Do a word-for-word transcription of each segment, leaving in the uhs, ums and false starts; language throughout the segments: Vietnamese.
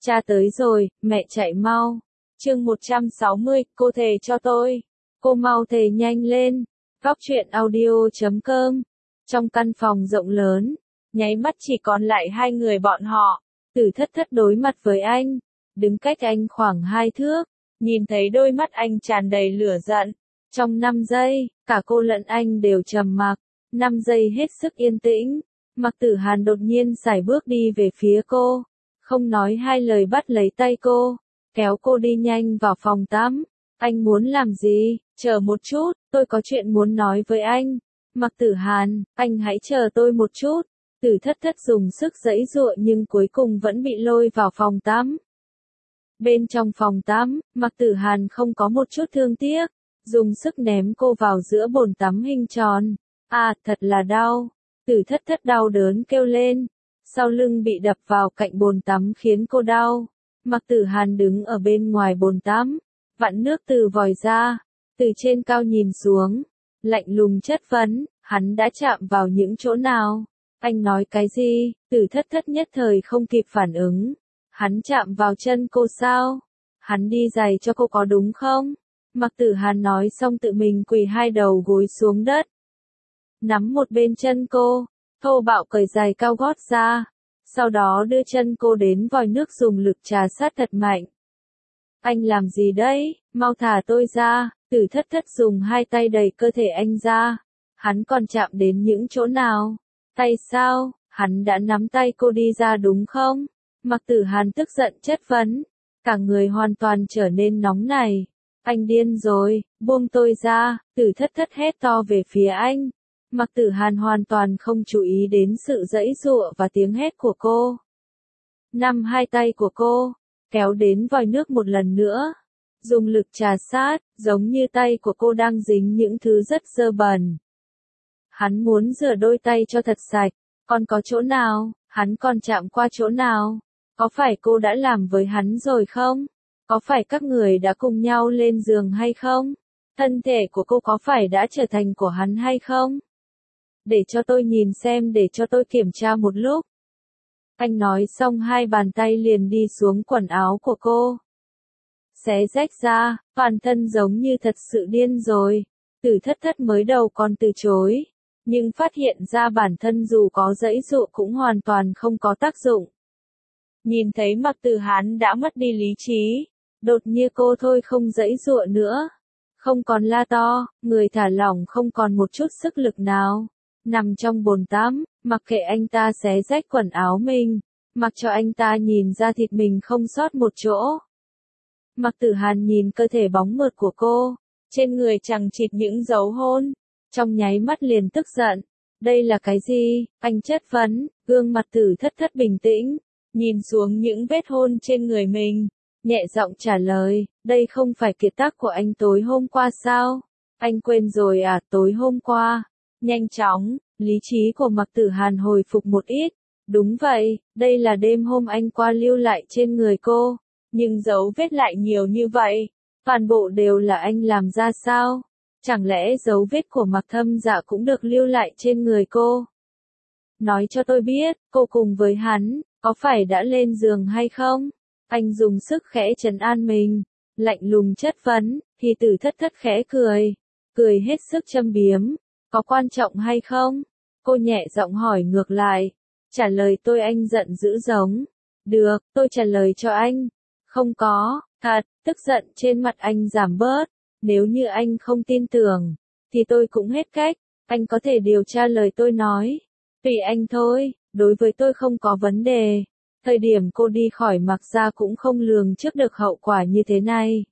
Cha tới rồi, mẹ chạy mau. Chương một trăm sáu mươi, cô thề cho tôi. Cô mau thề nhanh lên. Góc truyện audio chấm com. Trong căn phòng rộng lớn, nháy mắt chỉ còn lại hai người bọn họ. Tử Thất Thất đối mặt với anh, đứng cách anh khoảng hai thước, nhìn thấy đôi mắt anh tràn đầy lửa giận. Trong năm giây, cả cô lẫn anh đều trầm mặc. Năm giây hết sức yên tĩnh, Mạc Tử Hàn đột nhiên sải bước đi về phía cô, không nói hai lời bắt lấy tay cô, kéo cô đi nhanh vào phòng tắm. Anh muốn làm gì? Chờ một chút, tôi có chuyện muốn nói với anh. Mạc Tử Hàn, anh hãy chờ tôi một chút. Tử Thất Thất dùng sức giãy giụa nhưng cuối cùng vẫn bị lôi vào phòng tắm. Bên trong phòng tắm, Mạc Tử Hàn không có một chút thương tiếc, dùng sức ném cô vào giữa bồn tắm hình tròn. À, thật là đau. Tử Thất Thất đau đớn kêu lên. Sau lưng bị đập vào cạnh bồn tắm khiến cô đau. Mạc Tử Hàn đứng ở bên ngoài bồn tắm, vặn nước từ vòi ra, từ trên cao nhìn xuống, lạnh lùng chất vấn, hắn đã chạm vào những chỗ nào? Anh nói cái gì? Tử Thất Thất nhất thời không kịp phản ứng. Hắn chạm vào chân cô sao? Hắn đi giày cho cô có đúng không? Mạc Tử Hàn nói xong tự mình quỳ hai đầu gối xuống đất, nắm một bên chân cô, thô bạo cởi giày cao gót ra, sau đó đưa chân cô đến vòi nước dùng lực trà sát thật mạnh. Anh làm gì đấy? Mau thả tôi ra. Tử Thất Thất dùng hai tay đẩy cơ thể anh ra. Hắn còn chạm đến những chỗ nào? Tay sao? Hắn đã nắm tay cô đi ra đúng không? Mạc Tử Hàn tức giận chất vấn, cả người hoàn toàn trở nên nóng nảy. Anh điên rồi, buông tôi ra. Tử Thất Thất hét to về phía anh. Mạc Tử Hàn hoàn toàn không chú ý đến sự giãy giụa và tiếng hét của cô. Nắm hai tay của cô, kéo đến vòi nước một lần nữa, dùng lực trà sát, giống như tay của cô đang dính những thứ rất dơ bẩn. Hắn muốn rửa đôi tay cho thật sạch, còn có chỗ nào, hắn còn chạm qua chỗ nào? Có phải cô đã làm với hắn rồi không? Có phải các người đã cùng nhau lên giường hay không? Thân thể của cô có phải đã trở thành của hắn hay không? Để cho tôi nhìn xem, để cho tôi kiểm tra một lúc. Anh nói xong hai bàn tay liền đi xuống quần áo của cô, xé rách ra, toàn thân giống như thật sự điên rồi. Tử Thất Thất mới đầu còn từ chối, nhưng phát hiện ra bản thân dù có giãy giụa cũng hoàn toàn không có tác dụng. Nhìn thấy Mạc Tử Hàn đã mất đi lý trí, đột nhiên cô thôi không giãy giụa nữa, không còn la to, người thả lỏng không còn một chút sức lực nào, nằm trong bồn tắm, mặc kệ anh ta xé rách quần áo mình, mặc cho anh ta nhìn ra thịt mình không sót một chỗ. Mạc Tử Hàn nhìn cơ thể bóng mượt của cô, trên người chằng chịt những dấu hôn, trong nháy mắt liền tức giận. Đây là cái gì? Anh chất vấn. Gương mặt Tử Thất Thất bình tĩnh, nhìn xuống những vết hôn trên người mình, nhẹ giọng trả lời, đây không phải kiệt tác của anh tối hôm qua sao? Anh quên rồi à? Tối hôm qua. Nhanh chóng, lý trí của Mạc Tử Hàn hồi phục một ít. Đúng vậy, đây là đêm hôm anh qua lưu lại trên người cô, nhưng dấu vết lại nhiều như vậy, toàn bộ đều là anh làm ra sao? Chẳng lẽ dấu vết của Mạc Thâm Dạ cũng được lưu lại trên người cô? Nói cho tôi biết, cô cùng với hắn, có phải đã lên giường hay không? Anh dùng sức khẽ trấn an mình, lạnh lùng chất vấn, thì Tử Thất Thất khẽ cười, cười hết sức châm biếm, có quan trọng hay không? Cô nhẹ giọng hỏi ngược lại, trả lời tôi. Anh giận dữ giống, được, tôi trả lời cho anh. Không có, thật, tức giận trên mặt anh giảm bớt, nếu như anh không tin tưởng, thì tôi cũng hết cách, anh có thể điều tra lời tôi nói. Tùy anh thôi, đối với tôi không có vấn đề. Thời điểm cô đi khỏi Mạc gia cũng không lường trước được hậu quả như thế này.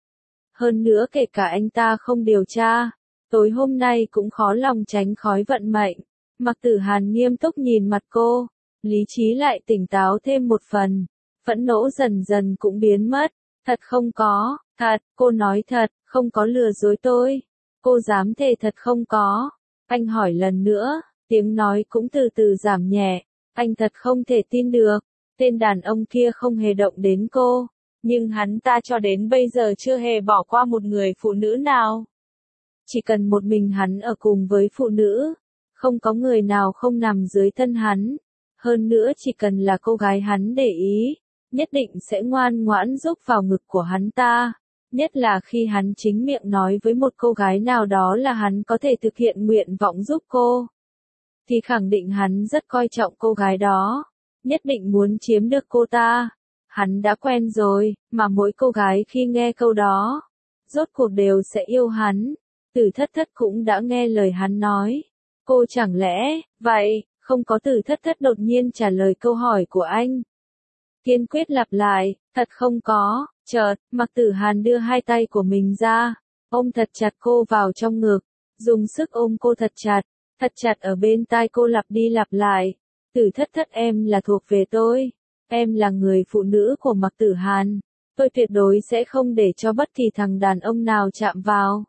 Hơn nữa kể cả anh ta không điều tra, tối hôm nay cũng khó lòng tránh khỏi vận mệnh. Mạc Tử Hàn nghiêm túc nhìn mặt cô, lý trí lại tỉnh táo thêm một phần, phẫn nộ dần dần cũng biến mất. Thật không có, thật, cô nói thật, không có lừa dối tôi. Cô dám thề thật không có. Anh hỏi lần nữa, tiếng nói cũng từ từ giảm nhẹ, anh thật không thể tin được, tên đàn ông kia không hề động đến cô, nhưng hắn ta cho đến bây giờ chưa hề bỏ qua một người phụ nữ nào. Chỉ cần một mình hắn ở cùng với phụ nữ, không có người nào không nằm dưới thân hắn. Hơn nữa chỉ cần là cô gái hắn để ý, nhất định sẽ ngoan ngoãn giúp vào ngực của hắn ta. Nhất là khi hắn chính miệng nói với một cô gái nào đó là hắn có thể thực hiện nguyện vọng giúp cô, thì khẳng định hắn rất coi trọng cô gái đó, nhất định muốn chiếm được cô ta. Hắn đã quen rồi, mà mỗi cô gái khi nghe câu đó, rốt cuộc đều sẽ yêu hắn. Tử Thất Thất cũng đã nghe lời hắn nói. Cô chẳng lẽ, vậy, không có. Tử Thất Thất đột nhiên trả lời câu hỏi của anh. Kiên quyết lặp lại, thật không có. Chợt, Mạc Tử Hàn đưa hai tay của mình ra, ôm thật chặt cô vào trong ngực, dùng sức ôm cô thật chặt, thật chặt ở bên tai cô lặp đi lặp lại. Tử Thất Thất, em là thuộc về tôi, em là người phụ nữ của Mạc Tử Hàn, tôi tuyệt đối sẽ không để cho bất kỳ thằng đàn ông nào chạm vào.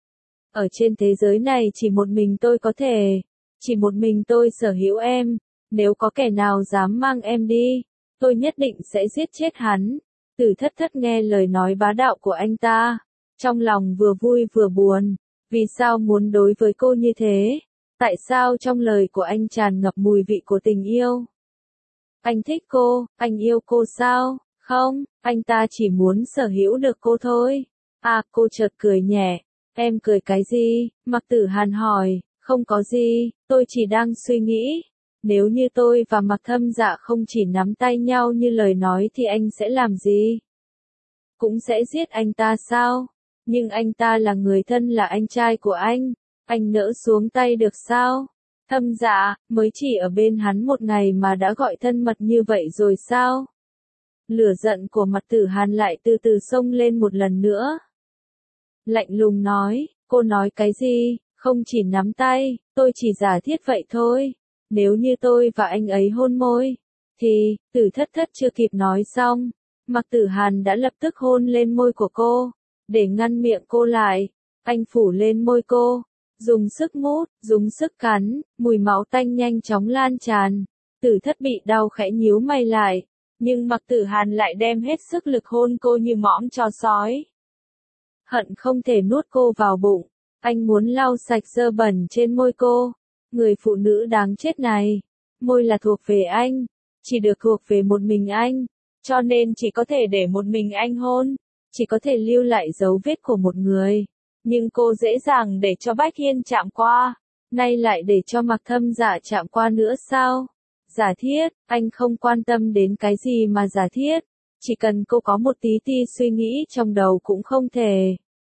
Ở trên thế giới này chỉ một mình tôi có thể, chỉ một mình tôi sở hữu em, nếu có kẻ nào dám mang em đi, tôi nhất định sẽ giết chết hắn. Tử Thất Thất nghe lời nói bá đạo của anh ta, trong lòng vừa vui vừa buồn. Vì sao muốn đối với cô như thế? Tại sao trong lời của anh tràn ngập mùi vị của tình yêu? Anh thích cô, anh yêu cô sao? Không, anh ta chỉ muốn sở hữu được cô thôi. À, cô chợt cười nhẹ. Em cười cái gì? Mạc Tử Hàn hỏi. Không có gì, tôi chỉ đang suy nghĩ. Nếu như tôi và Mạc Thâm Dạ không chỉ nắm tay nhau như lời nói thì anh sẽ làm gì? Cũng sẽ giết anh ta sao? Nhưng anh ta là người thân, là anh trai của anh. Anh nỡ xuống tay được sao? Thâm Dạ, mới chỉ ở bên hắn một ngày mà đã gọi thân mật như vậy rồi sao? Lửa giận của Mạc Tử Hàn lại từ từ xông lên một lần nữa. Lạnh lùng nói, cô nói cái gì? Không chỉ nắm tay, tôi chỉ giả thiết vậy thôi. Nếu như tôi và anh ấy hôn môi, thì, Tử Thất Thất chưa kịp nói xong, Mạc Tử Hàn đã lập tức hôn lên môi của cô, để ngăn miệng cô lại. Anh phủ lên môi cô, dùng sức mút, dùng sức cắn, mùi máu tanh nhanh chóng lan tràn. Tử Thất bị đau khẽ nhíu mày lại, nhưng Mạc Tử Hàn lại đem hết sức lực hôn cô như mõm chó sói. Hận không thể nuốt cô vào bụng, anh muốn lau sạch dơ bẩn trên môi cô. Người phụ nữ đáng chết này, môi là thuộc về anh, chỉ được thuộc về một mình anh, cho nên chỉ có thể để một mình anh hôn, chỉ có thể lưu lại dấu vết của một người. Nhưng cô dễ dàng để cho Bách Hiên chạm qua, nay lại để cho Mạc Thâm Dạ chạm qua nữa sao? Giả thiết, anh không quan tâm đến cái gì mà giả thiết, chỉ cần cô có một tí ti suy nghĩ trong đầu cũng không thể.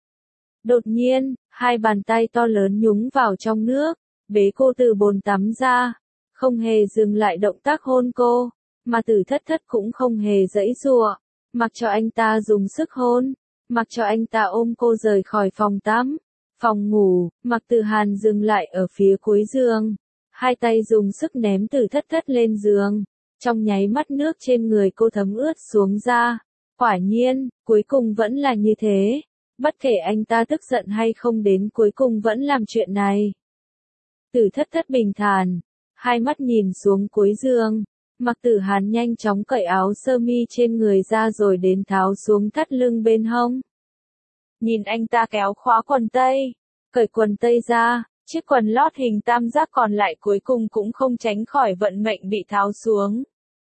Đột nhiên, hai bàn tay to lớn nhúng vào trong nước, bế cô từ bồn tắm ra, không hề dừng lại động tác hôn cô, mà Tử Thất Thất cũng không hề giãy giụa, mặc cho anh ta dùng sức hôn, mặc cho anh ta ôm cô rời khỏi phòng tắm. Phòng ngủ, Mạc Tử Hàn dừng lại ở phía cuối giường, hai tay dùng sức ném Tử Thất Thất lên giường, trong nháy mắt nước trên người cô thấm ướt xuống da. Quả nhiên, cuối cùng vẫn là như thế, bất kể anh ta tức giận hay không đến cuối cùng vẫn làm chuyện này. Tử Thất Thất bình thản, hai mắt nhìn xuống cuối giường, Mạc Tử Hàn nhanh chóng cởi áo sơ mi trên người ra rồi đến tháo xuống thắt lưng bên hông. Nhìn anh ta kéo khóa quần tây, cởi quần tây ra, chiếc quần lót hình tam giác còn lại cuối cùng cũng không tránh khỏi vận mệnh bị tháo xuống.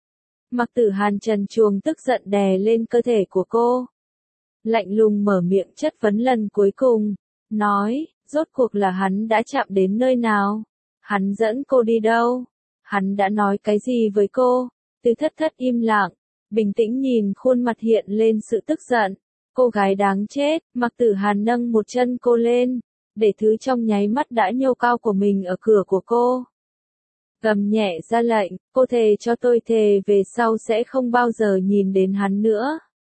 Mạc Tử Hàn trần truồng tức giận đè lên cơ thể của cô. Lạnh lùng mở miệng chất vấn lần cuối cùng, nói, rốt cuộc là hắn đã chạm đến nơi nào? Hắn dẫn cô đi đâu? Hắn đã nói cái gì với cô? Tử Thất Thất im lặng, bình tĩnh nhìn khuôn mặt hiện lên sự tức giận. Cô gái đáng chết. Mạc Tử Hàn nâng một chân cô lên, để thứ trong nháy mắt đã nhô cao của mình ở cửa của cô. Gầm nhẹ ra lệnh, cô thề cho tôi, thề về sau sẽ không bao giờ nhìn đến hắn nữa.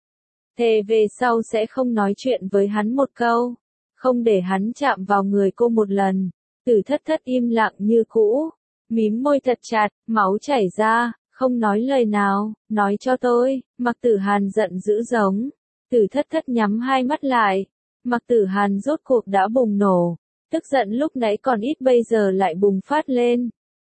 Thề về sau sẽ không nói chuyện với hắn một câu, không để hắn chạm vào người cô một lần. Tử Thất Thất im lặng như cũ, mím môi thật chặt, máu chảy ra, không nói lời nào. Nói cho tôi. Mạc Tử Hàn giận dữ giống. Tử Thất Thất nhắm hai mắt lại. Mạc Tử Hàn rốt cuộc đã bùng nổ, tức giận lúc nãy còn ít bây giờ lại bùng phát lên.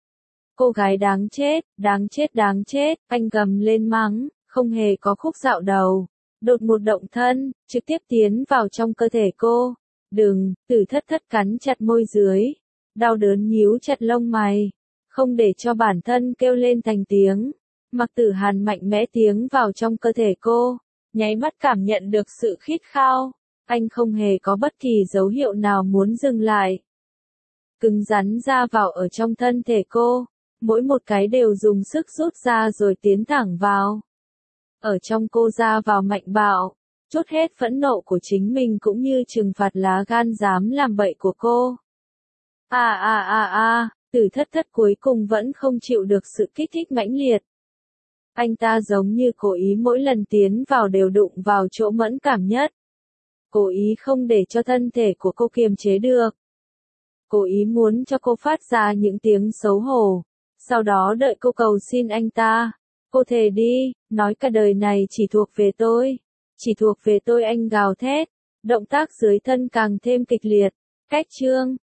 Cô gái đáng chết, đáng chết, đáng chết, anh gầm lên mắng, không hề có khúc dạo đầu. Đột một động thân, trực tiếp tiến vào trong cơ thể cô. Đừng. Tử Thất Thất cắn chặt môi dưới, đau đớn nhíu chặt lông mày, không để cho bản thân kêu lên thành tiếng. Mạc Tử Hàn mạnh mẽ tiến vào trong cơ thể cô, nháy mắt cảm nhận được sự khít khao. Anh không hề có bất kỳ dấu hiệu nào muốn dừng lại. Cứng rắn ra vào ở trong thân thể cô, mỗi một cái đều dùng sức rút ra rồi tiến thẳng vào. Ở trong cô ra vào mạnh bạo, trút hết phẫn nộ của chính mình cũng như trừng phạt lá gan dám làm bậy của cô. À à à à, Tử Thất Thất cuối cùng vẫn không chịu được sự kích thích mãnh liệt. Anh ta giống như cố ý mỗi lần tiến vào đều đụng vào chỗ mẫn cảm nhất. Cố ý không để cho thân thể của cô kiềm chế được. Cố ý muốn cho cô phát ra những tiếng xấu hổ. Sau đó đợi cô cầu xin anh ta. Cô thề đi, nói cả đời này chỉ thuộc về tôi. Chỉ thuộc về tôi, anh gào thét. Động tác dưới thân càng thêm kịch liệt. Cách chương